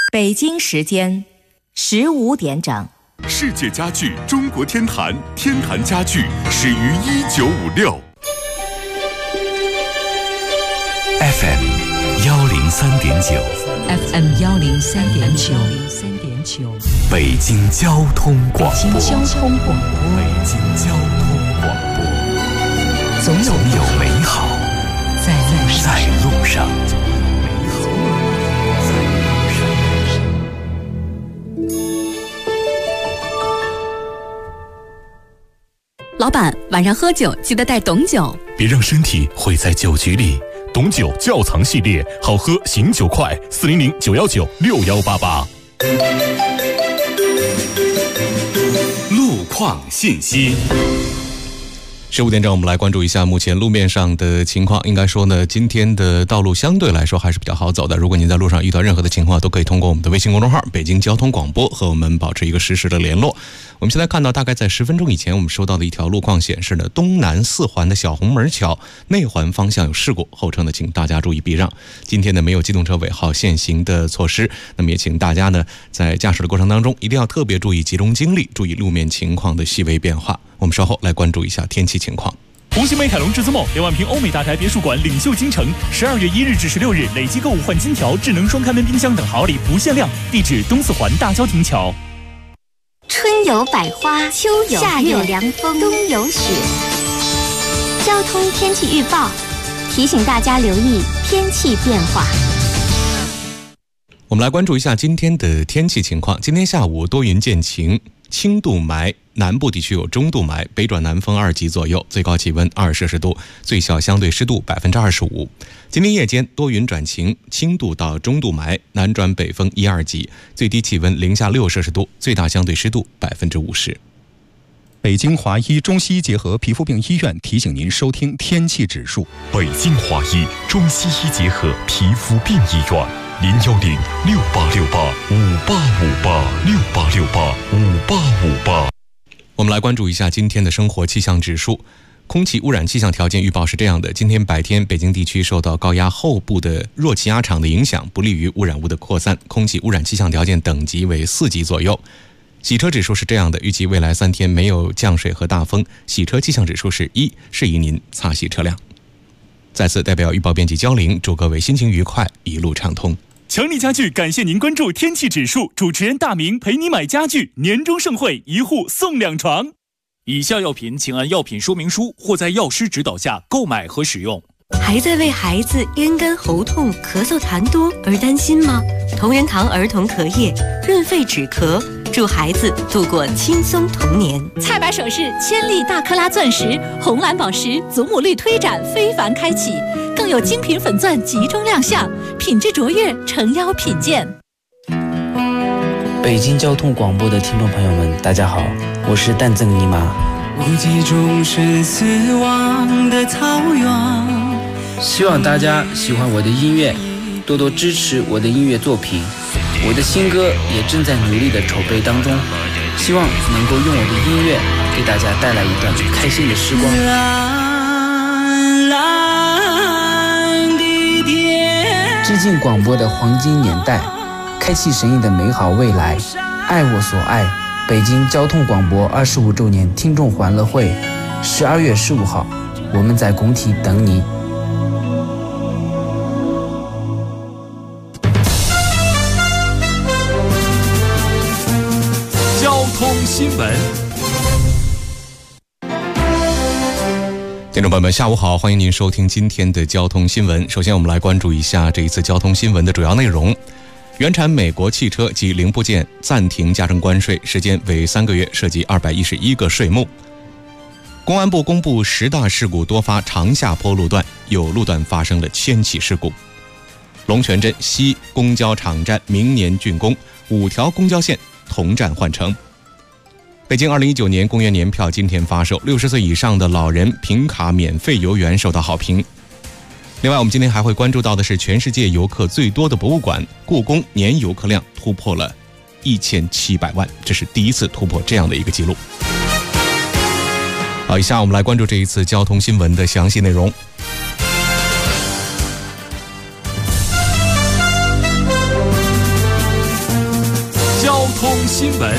北京时间15点整。 世界家具中国天坛，天坛家具始于1956。FM 103.9 FM 103.9 北京交通广播。 北京交通广播， 北京交通广播，总有美好在路上。 老板，晚上喝酒记得带董酒， 别让身体毁在酒局里。董酒窖藏系列，好喝醒酒快，400-919-6188。路况信息。15点整，我们来关注一下目前路面上的情况。应该说呢，今天的道路相对来说还是比较好走的。如果您在路上遇到任何的情况，都可以通过我们的微信公众号北京交通广播和我们保持一个实时的联络。我们现在看到，大概在10分钟以前，我们收到的一条路况显示呢，东南4环的小红门桥内环方向有事故，后程呢请大家注意避让。今天呢没有机动车尾号限行的措施，那么也请大家呢在驾驶的过程当中一定要特别注意集中精力，注意路面情况的细微变化。我们稍后来关注一下天气情况。 红星美凯龙至尊梦2万平欧美大宅别墅馆领袖京城，12月1日至16日累计购物换金条、智能双开门冰箱等好礼不限量。地址东4环大郊亭桥。 春有百花，秋有夏有凉风，冬有雪。交通天气预报提醒大家留意天气变化。 我们来关注一下今天的天气情况。今天下午多云见晴，轻度霾，南部地区有中度霾，北转南风2级左右，最高气温2摄氏度，最小相对湿度25%。今天夜间多云转晴，轻度到中度霾，南转北风1、2级，最低气温零下6摄氏度，最大相对湿度50%。 北京华医中西医结合皮肤病医院提醒您收听天气指数。 北京华医中西医结合皮肤病医院，010-6868-5858，6868-5858。我们来关注一下今天的生活气象指数。空气污染气象条件预报是这样的：今天白天北京地区受到高压后部的弱气压场的影响，不利于污染物的扩散，空气污染气象条件等级为4级左右。洗车指数是这样的，预计未来3天没有降水和大风，洗车气象指数是1，适宜您擦洗车辆。在此代表预报编辑焦玲，祝各位心情愉快，一路畅通。 强力家具感谢您关注天气指数，主持人大明陪你买家具，年终盛会1户送2床。以下药品请按药品说明书或在药师指导下购买和使用。 还在为孩子咽干喉痛、咳嗽痰多而担心吗？同仁堂儿童咳液润肺止咳，祝孩子度过轻松童年。 菜百首饰千粒大克拉钻石、红蓝宝石祖母绿推展非凡开启，更有精品粉钻集中亮相，品质卓越，诚邀品鉴。 北京交通广播的听众朋友们，大家好，我是淡赠尼玛。 无际中生死亡的草原， 希望大家喜欢我的音乐，多多支持我的音乐作品。我的新歌也正在努力的筹备当中，希望能够用我的音乐给大家带来一段开心的时光。蓝蓝的天，致敬广播的黄金年代，开启神异的美好未来，爱我所爱。北京交通广播25周年听众欢乐会，12月15号，我们在工体等你。 交通新闻。听众朋友们，下午好，欢迎您收听今天的交通新闻。首先我们来关注一下这一次交通新闻的主要内容。原产美国汽车及零部件暂停加征关税，时间为3个月，涉及211个税目。公安部公布10大事故多发长下坡路段，有路段发生了牵起事故。龙泉镇西公交场站明年竣工，5条公交线同站换乘。北京2019年公园年票今天发售，60岁以上的老人凭卡免费游园受到好评。另外我们今天还会关注到的是全世界游客最多的博物馆故宫年游客量突破了1700万，这是第一次突破这样的一个记录。好，以下我们来关注这一次交通新闻的详细内容。 新闻。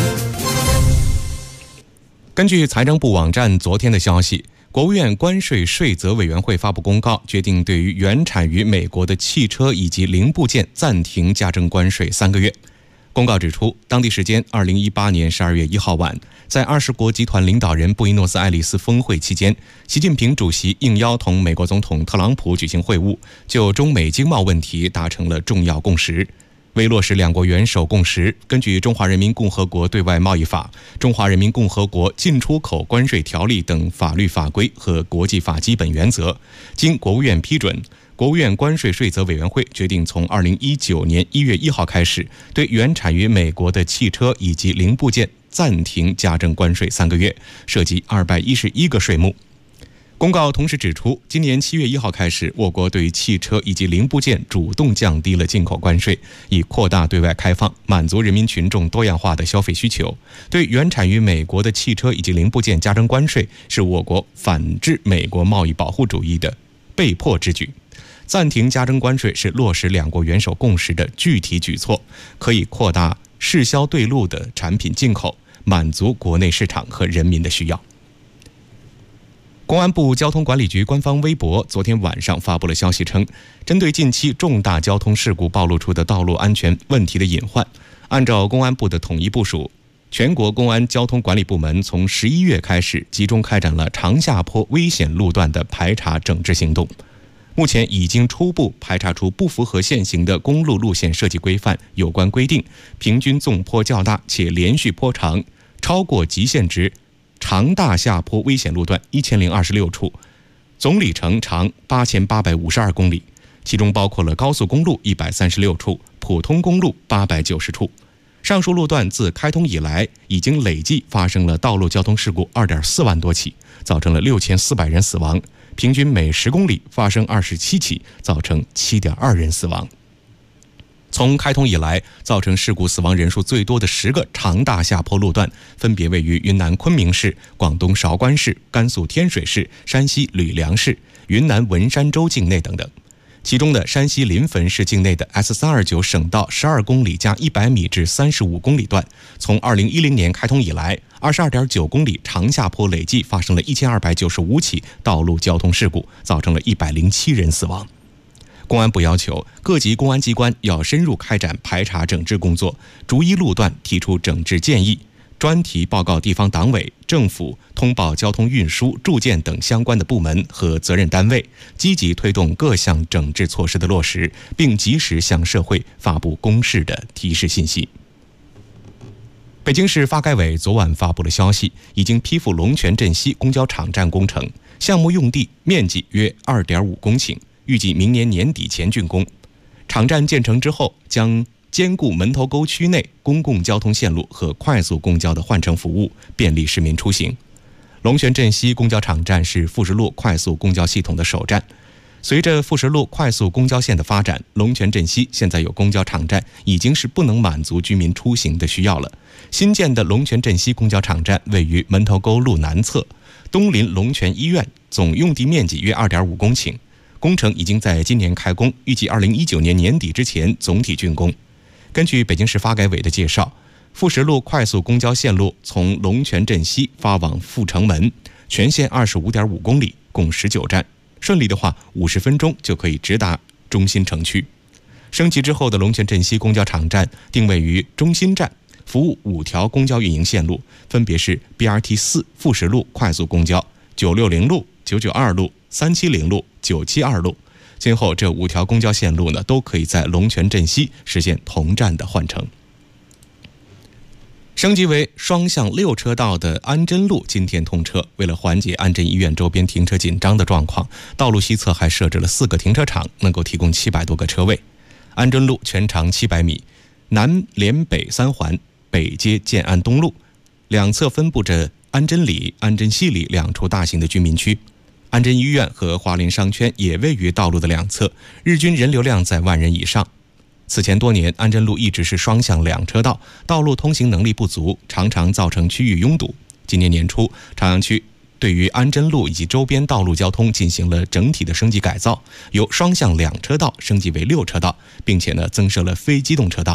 根据财政部网站昨天的消息，国务院关税税则委员会发布公告，决定对于原产于美国的汽车以及零部件暂停加征关税3个月。公告指出，当地时间2018年12月1号晚，在20国集团领导人布宜诺斯艾利斯峰会期间，习近平主席应邀同美国总统特朗普举行会晤，就中美经贸问题达成了重要共识。为落实两国元首共识，根据《中华人民共和国对外贸易法》、《中华人民共和国进出口关税条例》等法律法规和国际法基本原则，经国务院批准，国务院关税税则委员会决定从2019年1月1号开始，对原产于美国的汽车以及零部件暂停加征关税3个月，涉及211个税目。公告同时指出，今年7月1号开始，我国对汽车以及零部件主动降低了进口关税，以扩大对外开放，满足人民群众多样化的消费需求。对原产于美国的汽车以及零部件加征关税，是我国反制美国贸易保护主义的被迫之举。暂停加征关税是落实两国元首共识的具体举措，可以扩大适销对路的产品进口，满足国内市场和人民的需要。公安部交通管理局官方微博昨天晚上发布了消息称，针对近期重大交通事故暴露出的道路安全问题的隐患，按照公安部的统一部署，全国公安交通管理部门从11月开始集中开展了长下坡危险路段的排查整治行动。目前已经初步排查出不符合现行的公路路线设计规范有关规定，平均纵坡较大且连续坡长超过极限值长大下坡危险路段1026处，总里程长8852公里，其中包括了高速公路136处，普通公路890处。上述路段自开通以来，已经累计发生了道路交通事故2.4万多起，造成了6400人死亡，平均每10公里发生27起，造成7.2人死亡。从开通以来，造成事故死亡人数最多的10个长大下坡路段，分别位于云南昆明市、广东韶关市、甘肃天水市、山西吕梁市、云南文山州境内等等。其中的山西临汾市境内的 S329 省道12公里加100米至35公里段，从2010年开通以来， 22.9公里长下坡累计发生了1295起道路交通事故，造成了107人死亡。公安部要求各级公安机关要深入开展排查整治工作，逐一路段提出整治建议，专题报告地方党委、政府，通报交通运输、住建等相关的部门和责任单位，积极推动各项整治措施的落实，并及时向社会发布公示的提示信息。北京市发改委昨晚发布了消息，已经批复龙泉镇西公交场站工程，项目用地面积约2.5公顷，预计明年年底前竣工。场站建成之后，将兼顾门头沟区内公共交通线路和快速公交的换乘服务，便利市民出行。龙泉镇西公交场站是富士路快速公交系统的首站。随着富士路快速公交线的发展，龙泉镇西现在有公交场站已经是不能满足居民出行的需要了。新建的龙泉镇西公交场站位于门头沟路南侧，东临龙泉医院，总用地面积约2.5公顷。工程已经在今年开工，预计2019年年底之前总体竣工。根据北京市发改委的介绍，富士路快速公交线路从龙泉镇西发往阜成门，全线25.5公里，共19站，顺利的话50分钟就可以直达中心城区。升级之后的龙泉镇西公交场站定位于中心站，服务5条公交运营线路，分别是 BRT4 富士路快速公交、960路、992路、370路、972路。今后这5条公交线路呢，都可以在龙泉镇西实现同站的换乘。升级为双向6车道的安贞路今天通车。为了缓解安贞医院周边停车紧张的状况，道路西侧还设置了4个停车场，能够提供700多个车位。安贞路全长700米，南连北3环，北接建安东路，两侧分布着安贞里、安贞西里2处大型的居民区。安贞医院和华林商圈也位于道路的两侧，日均人流量在10000人以上。此前多年，安贞路一直是双向2车道，道路通行能力不足，常常造成区域拥堵。今年年初，朝阳区对于安贞路以及周边道路交通进行了整体的升级改造，由双向2车道升级为6车道，并且增设了非机动车道。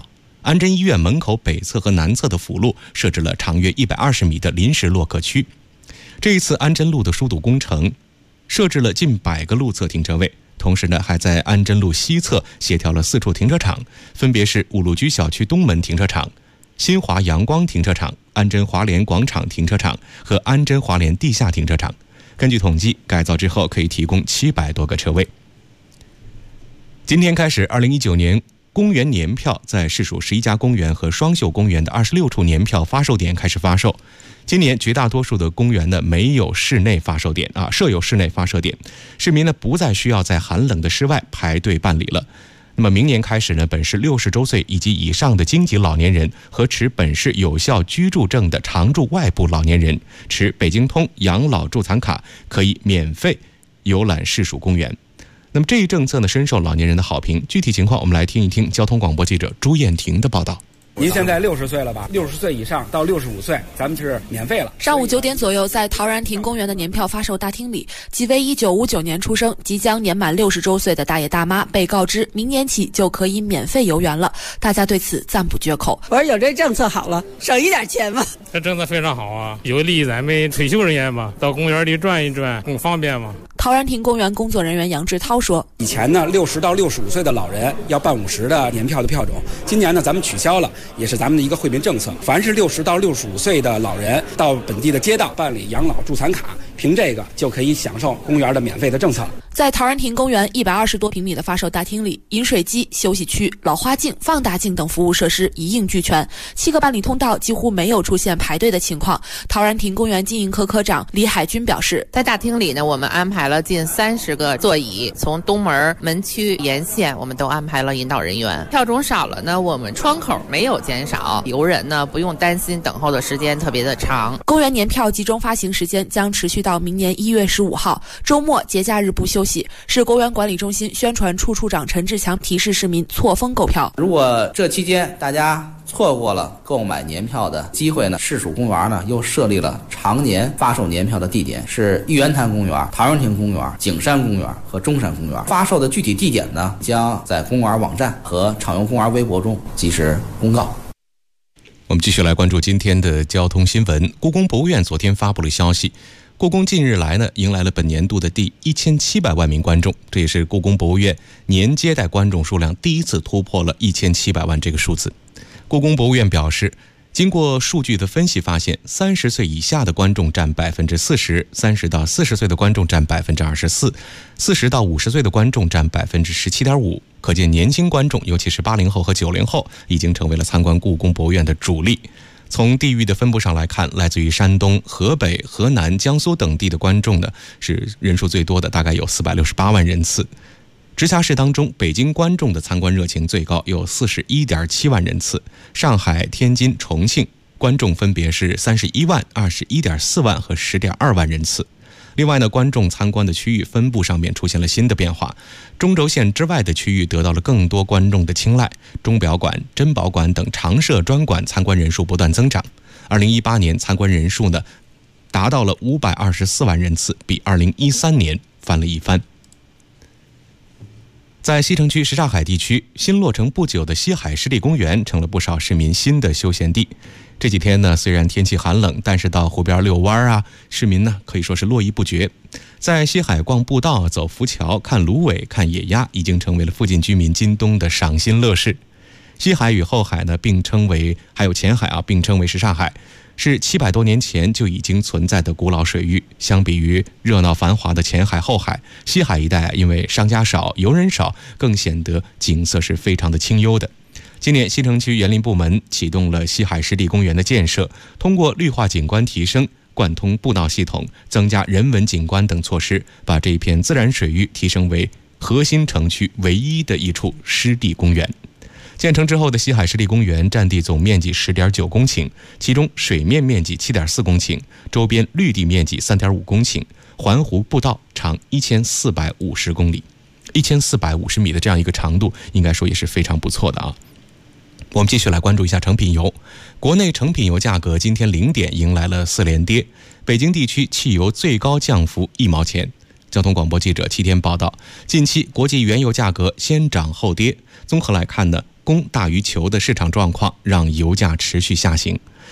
安贞医院门口北侧和南侧的辅路设置了长约120米的临时落客区。这一次安贞路的疏堵工程设置了近100个路侧停车位，同时呢，还在安贞路西侧协调了4处停车场，分别是五路居小区东门停车场、新华阳光停车场、安贞华联广场停车场和安贞华联地下停车场。根据统计，改造之后可以提供700多个车位。今天开始，2019年公园年票在市属11家公园和双秀公园的26处年票发售点开始发售。今年绝大多数的公园呢没有室内发售点设有室内发射点，市民呢不再需要在寒冷的室外排队办理了。那么明年开始呢，本市60周岁以及以上的京籍老年人和持本市有效居住证的常住外部老年人，持北京通养老助残卡，可以免费游览市属公园。那么这一政策呢深受老年人的好评，具体情况我们来听一听交通广播记者朱艳婷的报道。 您现在60岁了吧？60岁以上到65岁，咱们是免费了。 上午9点左右，在陶然亭公园的年票发售大厅里，几位1959年出生、即将年满60周岁的大爷大妈被告知，明年起就可以免费游园了。大家对此赞不绝口。 我说有这政策好了，省一点钱嘛。 这政策非常好啊，有利于咱们退休人员嘛，到公园里转一转更方便嘛。 陶然亭公园工作人员杨志涛说：“ 以前呢，60到65岁的老人要办50的年票的票种，今年呢咱们取消了，也是咱们的一个惠民政策。凡是60到65岁的老人到本地的街道办理养老助残卡，凭这个就可以享受公园的免费的政策。” 在陶然亭公园120多平米的发售大厅里，饮水机、休息区、老花镜、放大镜等服务设施一应俱全，7个办理通道几乎没有出现排队的情况。陶然亭公园经营科科长李海军表示， 在大厅里呢，我们安排了近30个座椅，从东门门区沿线我们都安排了引导人员。票种少了呢，我们窗口没有减少，游人呢不用担心等候的时间特别的长。 公园年票集中发行时间将持续到明年1月15号，周末节假日不休息。市公园管理中心宣传处处长陈志强提示市民错峰购票。 如果这期间大家错过了购买年票的机会呢，市属公园呢又设立了常年发售年票的地点，是玉渊潭公园、陶然亭公园、景山公园和中山公园。发售的具体地点呢，将在公园网站和畅游公园微博中及时公告。 我们继续来关注今天的交通新闻。故宫博物院昨天发布了消息，故宫近日来呢迎来了本年度的第1700万名观众，这也是故宫博物院年接待观众数量第一次突破了1700万这个数字。故宫博物院表示，经过数据的分析发现，30岁以下的观众占 40%，30到40岁的观众占 24%，40到50岁的观众占 17.5%。可见年轻观众，尤其是80后和90后，已经成为了参观故宫博物院的主力。从地域的分布上来看，来自于山东、河北、河南、江苏等地的观众呢，是人数最多的，大概有468万人次。直辖市当中，北京观众的参观热情最高，有41.7万人次；上海、天津、重庆观众分别是31万、21.4万和10.2万人次。另外呢，观众参观的区域分布上面出现了新的变化，中轴线之外的区域得到了更多观众的青睐，钟表馆、珍宝馆等常设专馆参观人数不断增长。2018年参观人数呢达到了524万人次，比2013年翻了一番。在西城区什刹海地区，新落成不久的西海湿地公园成了不少市民新的休闲地。这几天呢，虽然天气寒冷，但是到湖边遛弯市民呢可以说是络绎不绝。在西海逛步道、走浮桥、看芦苇、看野鸭，已经成为了附近居民今冬的赏心乐事。西海与后海呢并称为，还有前海并称为什刹海，是700多年前就已经存在的古老水域。相比于热闹繁华的前海、后海，西海一带因为商家少、游人少，更显得景色是非常的清幽的。今年西城区园林部门启动了西海湿地公园的建设，通过绿化景观提升、贯通步道系统、增加人文景观等措施，把这一片自然水域提升为核心城区唯一的一处湿地公园。建成之后的西海湿地公园占地总面积 10.9 公顷，其中水面面积 7.4 公顷，周边绿地面积 3.5 公顷，环湖步道长1450公里，1450米的这样一个长度，应该说也是非常不错的啊。我们继续来关注一下成品油。国内成品油价格今天0点迎来了4连跌，北京地区汽油最高降幅1毛钱。交通广播记者7天报道，近期国际原油价格先涨后跌，综合来看呢， 供大于求的市场状况让油价持续下行。